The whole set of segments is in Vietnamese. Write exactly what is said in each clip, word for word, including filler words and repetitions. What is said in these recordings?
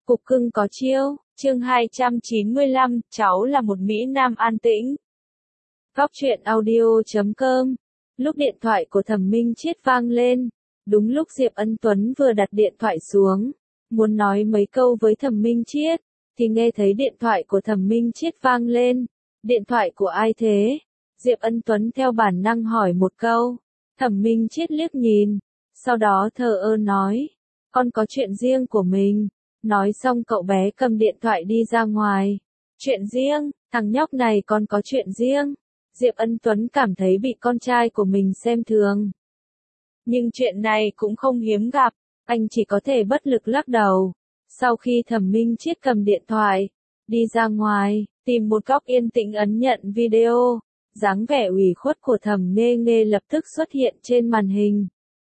Cục cưng có chiêu, chương hai trăm chín mươi lăm, cháu là một Mỹ Nam an tĩnh. Góc truyện audio chấm com. Lúc điện thoại của Thẩm Minh Chiết vang lên, đúng lúc Diệp Ân Tuấn vừa đặt điện thoại xuống, muốn nói mấy câu với Thẩm Minh Chiết, thì nghe thấy điện thoại của Thẩm Minh Chiết vang lên. Điện thoại của ai thế? Diệp Ân Tuấn theo bản năng hỏi một câu. Thẩm Minh Chiết liếc nhìn, sau đó thờ ơ nói, con có chuyện riêng của mình. Nói xong cậu bé cầm điện thoại đi ra ngoài. Chuyện riêng, thằng nhóc này còn có chuyện riêng. Diệp Ân Tuấn cảm thấy bị con trai của mình xem thường. Nhưng chuyện này cũng không hiếm gặp, anh chỉ có thể bất lực lắc đầu. Sau khi Thẩm Minh Chiết cầm điện thoại, đi ra ngoài, tìm một góc yên tĩnh ấn nhận video, dáng vẻ ủy khuất của Thẩm Nghê Nghê lập tức xuất hiện trên màn hình.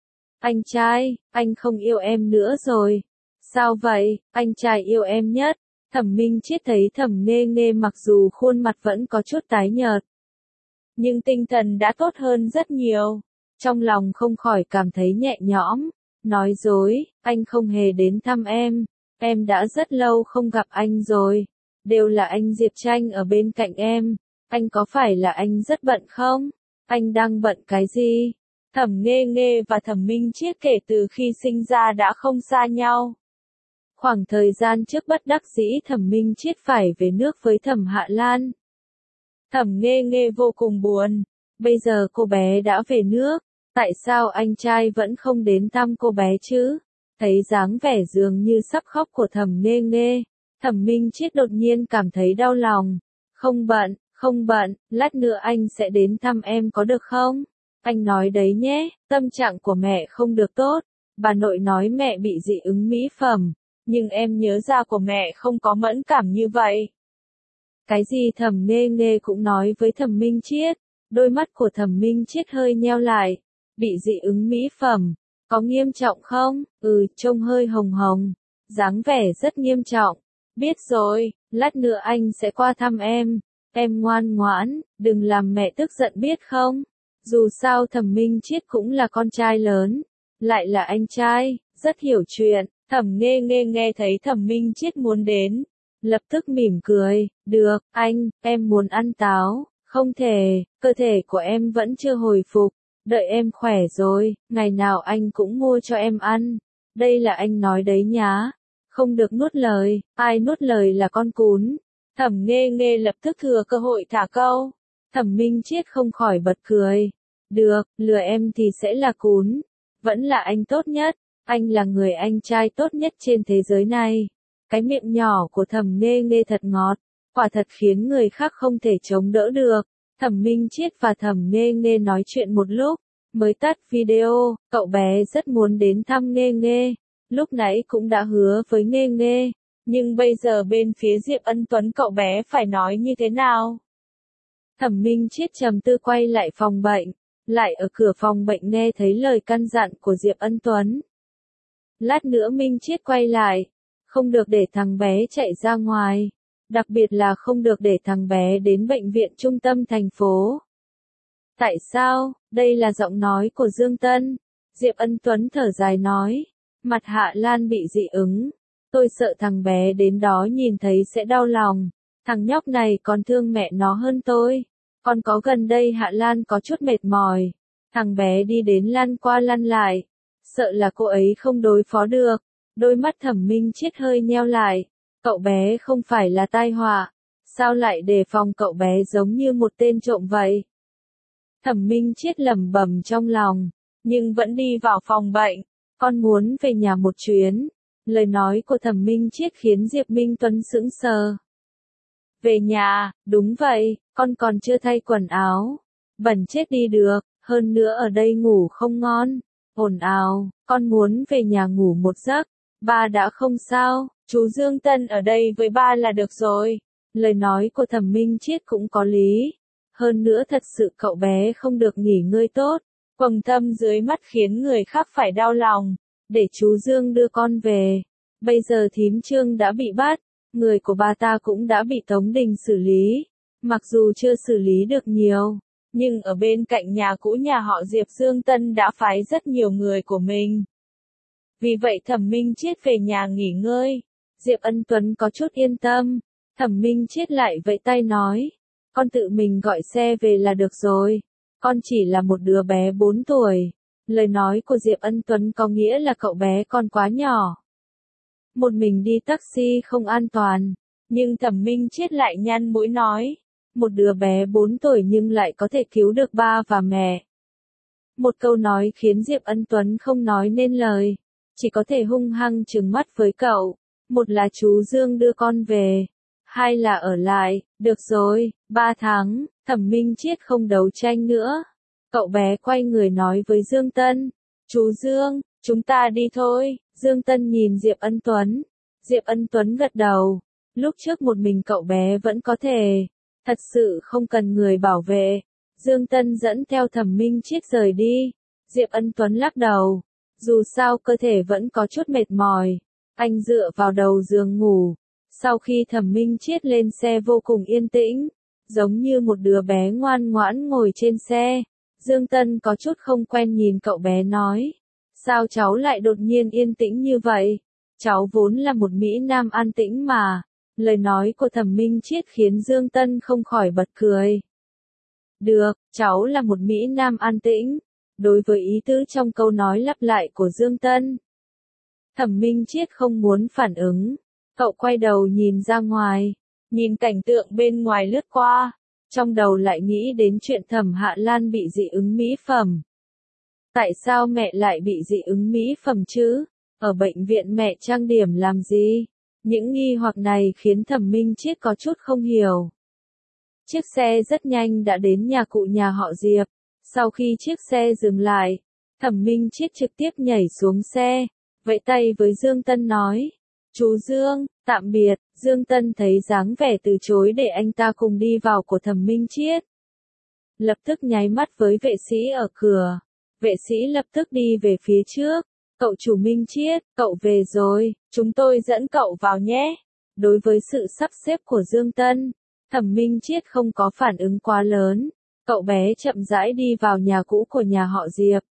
Anh trai, anh không yêu em nữa rồi. Sao vậy, anh trai yêu em nhất. Thẩm Minh Chiết thấy Thẩm Nghê Nghê mặc dù khuôn mặt vẫn có chút tái nhợt, nhưng tinh thần đã tốt hơn rất nhiều. Trong lòng không khỏi cảm thấy nhẹ nhõm. Nói dối, anh không hề đến thăm em. Em đã rất lâu không gặp anh rồi. Đều là anh Diệp Tranh ở bên cạnh em. Anh có phải là anh rất bận không? Anh đang bận cái gì? Thẩm Nghê Nghê và Thẩm Minh Chiết kể từ khi sinh ra đã không xa nhau. Khoảng thời gian trước bất đắc dĩ Thẩm Minh Chiết phải về nước với Thẩm Hạ Lan. Thẩm Nghê Nghê vô cùng buồn. Bây giờ cô bé đã về nước, tại sao anh trai vẫn không đến thăm cô bé chứ? Thấy dáng vẻ dường như sắp khóc của Thẩm Nghê Nghê, Thẩm Minh Chiết đột nhiên cảm thấy đau lòng. Không bận, không bận, lát nữa anh sẽ đến thăm em có được không? Anh nói đấy nhé, tâm trạng của mẹ không được tốt. Bà nội nói mẹ bị dị ứng mỹ phẩm. Nhưng em nhớ da của mẹ không có mẫn cảm như vậy. Cái gì Thẩm Nghê Nghê cũng nói với Thẩm Minh Chiết. Đôi mắt của Thẩm Minh Chiết hơi nheo lại. Bị dị ứng mỹ phẩm, có nghiêm trọng không? Ừ, trông hơi hồng hồng. Dáng vẻ rất nghiêm trọng. Biết rồi, lát nữa anh sẽ qua thăm em. Em ngoan ngoãn, đừng làm mẹ tức giận biết không? Dù sao Thẩm Minh Chiết cũng là con trai lớn, lại là anh trai, rất hiểu chuyện. Thẩm Nghê Nghê nghe thấy Thẩm Minh Chiết muốn đến, lập tức mỉm cười, được, anh, em muốn ăn táo, không thể, cơ thể của em vẫn chưa hồi phục, đợi em khỏe rồi, ngày nào anh cũng mua cho em ăn, đây là anh nói đấy nhá, không được nuốt lời, ai nuốt lời là con cún. Thẩm Nghê Nghê lập tức thừa cơ hội thả câu, Thẩm Minh Chiết không khỏi bật cười, được, lừa em thì sẽ là cún, vẫn là anh tốt nhất. Anh là người anh trai tốt nhất trên thế giới này. Cái miệng nhỏ của Thẩm Nghê Nghê thật ngọt, quả thật khiến người khác không thể chống đỡ được. Thẩm Minh Chiết và Thẩm Nghê Nghê nói chuyện một lúc, mới tắt video. Cậu bé rất muốn đến thăm Nghê Nghê, lúc nãy cũng đã hứa với Nghê Nghê, nhưng bây giờ bên phía Diệp Ân Tuấn cậu bé phải nói như thế nào? Thẩm Minh Chiết trầm tư quay lại phòng bệnh, lại ở cửa phòng bệnh nghe thấy lời căn dặn của Diệp Ân Tuấn. Lát nữa Minh Chiết quay lại, không được để thằng bé chạy ra ngoài, đặc biệt là không được để thằng bé đến bệnh viện trung tâm thành phố. Tại sao? Đây là giọng nói của Dương Tân. Diệp Ân Tuấn thở dài nói, mặt Hạ Lan bị dị ứng, tôi sợ thằng bé đến đó nhìn thấy sẽ đau lòng, thằng nhóc này còn thương mẹ nó hơn tôi. Còn có gần đây Hạ Lan có chút mệt mỏi, thằng bé đi đến lăn qua lăn lại. Sợ là cô ấy không đối phó được. Đôi mắt Thẩm Minh Chiết hơi nheo lại. Cậu bé không phải là tai họa. Sao lại đề phòng cậu bé giống như một tên trộm vậy? Thẩm Minh Chiết lẩm bẩm trong lòng, nhưng vẫn đi vào phòng bệnh. Con muốn về nhà một chuyến. Lời nói của Thẩm Minh Chiết khiến Diệp Minh Tuấn sững sờ. Về nhà, đúng vậy, con còn chưa thay quần áo. Bẩn chết đi được, hơn nữa ở đây ngủ không ngon. Ồn ào, con muốn về nhà ngủ một giấc. Ba đã không sao, chú Dương Tân ở đây với ba là được rồi. Lời nói của Thẩm Minh Chiết cũng có lý. Hơn nữa thật sự cậu bé không được nghỉ ngơi tốt. Quầng thâm dưới mắt khiến người khác phải đau lòng. Để chú Dương đưa con về. Bây giờ thím Trương đã bị bắt. Người của bà ta cũng đã bị Tống Đình xử lý. Mặc dù chưa xử lý được nhiều, nhưng ở bên cạnh nhà cũ nhà họ Diệp Dương Tân đã phái rất nhiều người của mình. Vì vậy Thẩm Minh Chiết về nhà nghỉ ngơi. Diệp Ân Tuấn có chút yên tâm. Thẩm Minh Chiết lại vẫy tay nói. Con tự mình gọi xe về là được rồi. Con chỉ là một đứa bé bốn tuổi. Lời nói của Diệp Ân Tuấn có nghĩa là cậu bé còn quá nhỏ. Một mình đi taxi không an toàn. Nhưng Thẩm Minh Chiết lại nhăn mũi nói. Một đứa bé bốn tuổi nhưng lại có thể cứu được ba và mẹ. Một câu nói khiến Diệp Ân Tuấn không nói nên lời. Chỉ có thể hung hăng trừng mắt với cậu. Một là chú Dương đưa con về. Hai là ở lại. Được rồi, ba tháng. Thẩm Minh Chiết không đấu tranh nữa. Cậu bé quay người nói với Dương Tân. Chú Dương, chúng ta đi thôi. Dương Tân nhìn Diệp Ân Tuấn. Diệp Ân Tuấn gật đầu. Lúc trước một mình cậu bé vẫn có thể. Thật sự không cần người bảo vệ. Dương Tân dẫn theo Thẩm Minh Chiết rời đi. Diệp Ân Tuấn lắc đầu. Dù sao cơ thể vẫn có chút mệt mỏi. Anh dựa vào đầu giường ngủ. Sau khi Thẩm Minh Chiết lên xe vô cùng yên tĩnh. Giống như một đứa bé ngoan ngoãn ngồi trên xe. Dương Tân có chút không quen nhìn cậu bé nói. Sao cháu lại đột nhiên yên tĩnh như vậy? Cháu vốn là một Mỹ Nam an tĩnh mà. Lời nói của Thẩm Minh Chiết khiến Dương Tân không khỏi bật cười. Được, cháu là một Mỹ Nam an tĩnh. Đối với ý tứ trong câu nói lặp lại của Dương Tân. Thẩm Minh Chiết không muốn phản ứng. Cậu quay đầu nhìn ra ngoài. Nhìn cảnh tượng bên ngoài lướt qua. Trong đầu lại nghĩ đến chuyện Thẩm Hạ Lan bị dị ứng mỹ phẩm. Tại sao mẹ lại bị dị ứng mỹ phẩm chứ? Ở bệnh viện mẹ trang điểm làm gì? Những nghi hoặc này khiến Thẩm Minh Chiết có chút không hiểu. Chiếc xe rất nhanh đã đến nhà cụ nhà họ Diệp. Sau khi chiếc xe dừng lại, Thẩm Minh Chiết trực tiếp nhảy xuống xe, vẫy tay với Dương Tân nói. Chú Dương, tạm biệt. Dương Tân thấy dáng vẻ từ chối để anh ta cùng đi vào của Thẩm Minh Chiết. Lập tức nháy mắt với vệ sĩ ở cửa. Vệ sĩ lập tức đi về phía trước. Cậu chủ Minh Chiết, cậu về rồi, chúng tôi dẫn cậu vào nhé. Đối với sự sắp xếp của Dương Tân, Thẩm Minh Chiết không có phản ứng quá lớn. Cậu bé chậm rãi đi vào nhà cũ của nhà họ Diệp.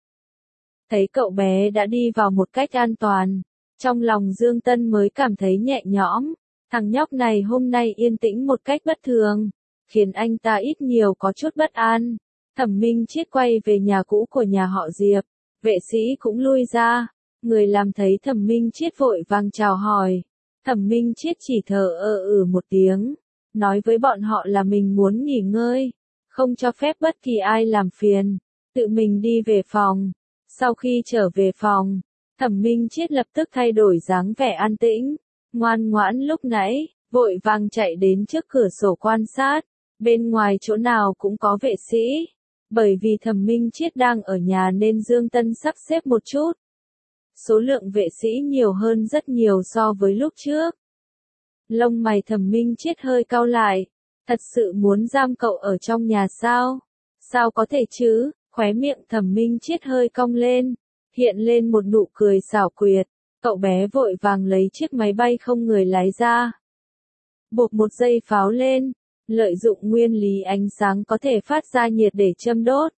Thấy cậu bé đã đi vào một cách an toàn. Trong lòng Dương Tân mới cảm thấy nhẹ nhõm. Thằng nhóc này hôm nay yên tĩnh một cách bất thường. Khiến anh ta ít nhiều có chút bất an. Thẩm Minh Chiết quay về nhà cũ của nhà họ Diệp. Vệ sĩ cũng lui ra. Người làm thấy Thẩm Minh Chiết vội vàng chào hỏi. Thẩm Minh Chiết chỉ thở ơ ừ một tiếng. Nói với bọn họ là mình muốn nghỉ ngơi. Không cho phép bất kỳ ai làm phiền. Tự mình đi về phòng. Sau khi trở về phòng, Thẩm Minh Chiết lập tức thay đổi dáng vẻ an tĩnh. Ngoan ngoãn lúc nãy, vội vàng chạy đến trước cửa sổ quan sát. Bên ngoài chỗ nào cũng có vệ sĩ. Bởi vì Thẩm Minh Chiết đang ở nhà nên Dương Tân sắp xếp một chút. Số lượng vệ sĩ nhiều hơn rất nhiều so với lúc trước. Lông mày Thẩm Minh Chiết hơi cau lại. Thật sự muốn giam cậu ở trong nhà sao? Sao có thể chứ? Khóe miệng Thẩm Minh Chiết hơi cong lên. Hiện lên một nụ cười xảo quyệt. Cậu bé vội vàng lấy chiếc máy bay không người lái ra. Buộc một dây pháo lên. Lợi dụng nguyên lý ánh sáng có thể phát ra nhiệt để châm đốt.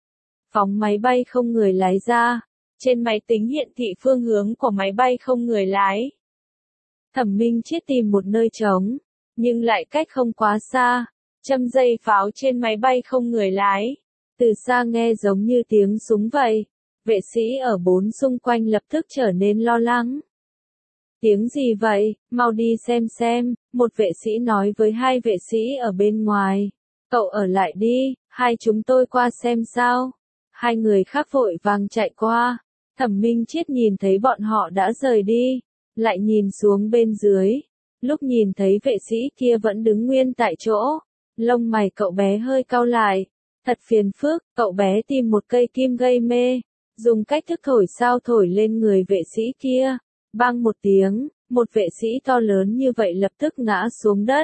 Phóng máy bay không người lái ra. Trên máy tính hiện thị phương hướng của máy bay không người lái. Thẩm Minh Chiết tìm một nơi trống, nhưng lại cách không quá xa, châm dây pháo trên máy bay không người lái. Từ xa nghe giống như tiếng súng vậy. Vệ sĩ ở bốn xung quanh lập tức trở nên lo lắng. Tiếng gì vậy? Mau đi xem xem, một vệ sĩ nói với hai vệ sĩ ở bên ngoài. Cậu ở lại đi, hai chúng tôi qua xem sao. Hai người khác vội vàng chạy qua. Thẩm Minh Chiết nhìn thấy bọn họ đã rời đi, lại nhìn xuống bên dưới. Lúc nhìn thấy vệ sĩ kia vẫn đứng nguyên tại chỗ, lông mày cậu bé hơi cau lại. Thật phiền phức, cậu bé tìm một cây kim gây mê, dùng cách thức thổi sao thổi lên người vệ sĩ kia. Bang một tiếng, một vệ sĩ to lớn như vậy lập tức ngã xuống đất.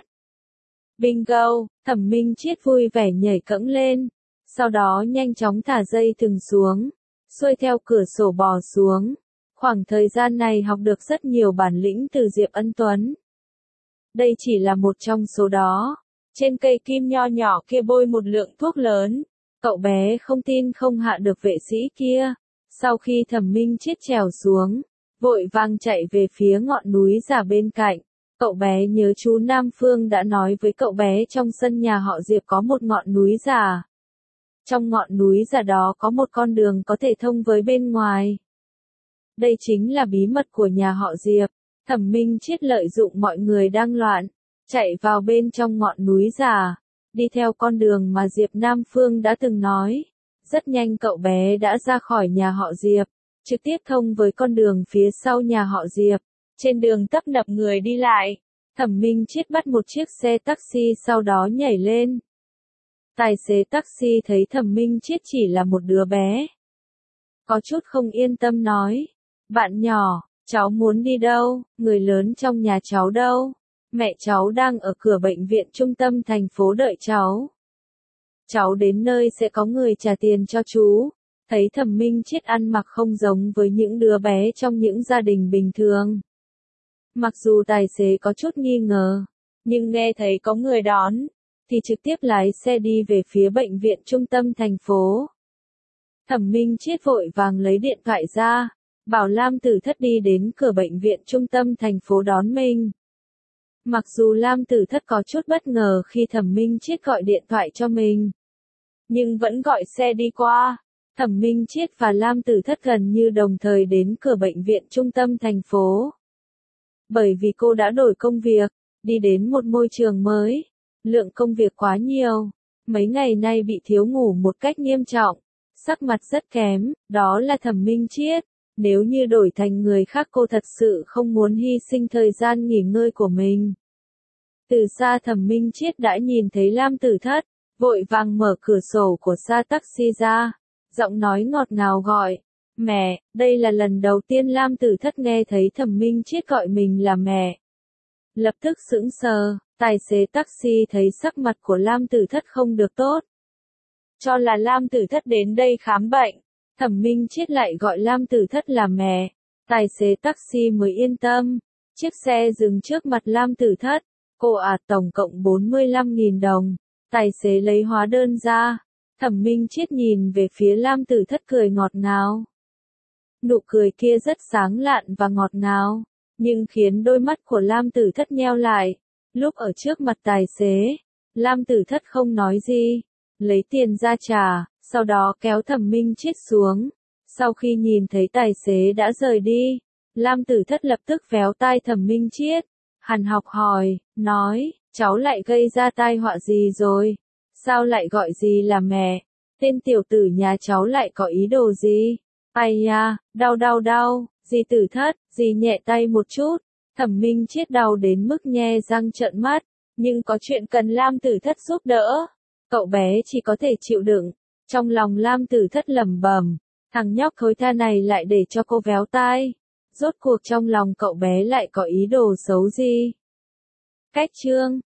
Bingo, Thẩm Minh Chiết vui vẻ nhảy cẫng lên, sau đó nhanh chóng thả dây thừng xuống, xuôi theo cửa sổ bò xuống. Khoảng thời gian này học được rất nhiều bản lĩnh từ Diệp Ân Tuấn. Đây chỉ là một trong số đó. Trên cây kim nho nhỏ kia bôi một lượng thuốc lớn. Cậu bé không tin không hạ được vệ sĩ kia. Sau khi Thẩm Minh Chiết trèo xuống, vội vàng chạy về phía ngọn núi già bên cạnh. Cậu bé nhớ chú Nam Phương đã nói với cậu bé trong sân nhà họ Diệp có một ngọn núi già. Trong ngọn núi già đó có một con đường có thể thông với bên ngoài. Đây chính là bí mật của nhà họ Diệp. Thẩm Minh Chiết lợi dụng mọi người đang loạn, chạy vào bên trong ngọn núi già, đi theo con đường mà Diệp Nam Phương đã từng nói. Rất nhanh cậu bé đã ra khỏi nhà họ Diệp, trực tiếp thông với con đường phía sau nhà họ Diệp. Trên đường tấp nập người đi lại, Thẩm Minh Chiết bắt một chiếc xe taxi sau đó nhảy lên. Tài xế taxi thấy Thẩm Minh Chiết chỉ là một đứa bé, có chút không yên tâm nói, bạn nhỏ, cháu muốn đi đâu, người lớn trong nhà cháu đâu, mẹ cháu đang ở cửa bệnh viện trung tâm thành phố đợi cháu. Cháu đến nơi sẽ có người trả tiền cho chú. Thấy Thẩm Minh Chiết ăn mặc không giống với những đứa bé trong những gia đình bình thường. Mặc dù tài xế có chút nghi ngờ, nhưng nghe thấy có người đón, thì trực tiếp lái xe đi về phía bệnh viện trung tâm thành phố. Thẩm Minh Chiết vội vàng lấy điện thoại ra, bảo Lam Tử Thất đi đến cửa bệnh viện trung tâm thành phố đón mình. Mặc dù Lam Tử Thất có chút bất ngờ khi Thẩm Minh Chiết gọi điện thoại cho mình, nhưng vẫn gọi xe đi qua. Thẩm Minh Chiết và Lam Tử Thất gần như đồng thời đến cửa bệnh viện trung tâm thành phố. Bởi vì cô đã đổi công việc, đi đến một môi trường mới, lượng công việc quá nhiều, mấy ngày nay bị thiếu ngủ một cách nghiêm trọng, sắc mặt rất kém, đó là Thẩm Minh Chiết. Nếu như đổi thành người khác cô thật sự không muốn hy sinh thời gian nghỉ ngơi của mình. Từ xa Thẩm Minh Chiết đã nhìn thấy Lam Tử Thất, vội vàng mở cửa sổ của xe taxi ra, giọng nói ngọt ngào gọi, mẹ. Đây là lần đầu tiên Lam Tử Thất nghe thấy Thẩm Minh Chiết gọi mình là mẹ. Lập tức sững sờ, tài xế taxi thấy sắc mặt của Lam Tử Thất không được tốt, cho là Lam Tử Thất đến đây khám bệnh. Thẩm Minh Chiết lại gọi Lam Tử Thất là mẹ, tài xế taxi mới yên tâm. Chiếc xe dừng trước mặt Lam Tử Thất, cô à tổng cộng bốn mươi lăm nghìn đồng, tài xế lấy hóa đơn ra. Thẩm Minh Chiết nhìn về phía Lam Tử Thất cười ngọt ngào. Nụ cười kia rất sáng lạn và ngọt ngào, nhưng khiến đôi mắt của Lam Tử Thất nheo lại. Lúc ở trước mặt tài xế, Lam Tử Thất không nói gì, lấy tiền ra trả, sau đó kéo Thẩm Minh Chiết xuống. Sau khi nhìn thấy tài xế đã rời đi, Lam Tử Thất lập tức véo tai Thẩm Minh Chiết, hằn học hỏi, nói, cháu lại gây ra tai họa gì rồi? Sao lại gọi gì là mẹ? Tên tiểu tử nhà cháu lại có ý đồ gì? Ai ya, đau đau đau, dì Tử Thất, dì nhẹ tay một chút. Thẩm Minh Chiết đau đến mức nhe răng trợn mắt, nhưng có chuyện cần Lam Tử Thất giúp đỡ. Cậu bé chỉ có thể chịu đựng. Trong lòng Lam Tử Thất lẩm bẩm, thằng nhóc thối tha này lại để cho cô véo tai. Rốt cuộc trong lòng cậu bé lại có ý đồ xấu gì? Cách chương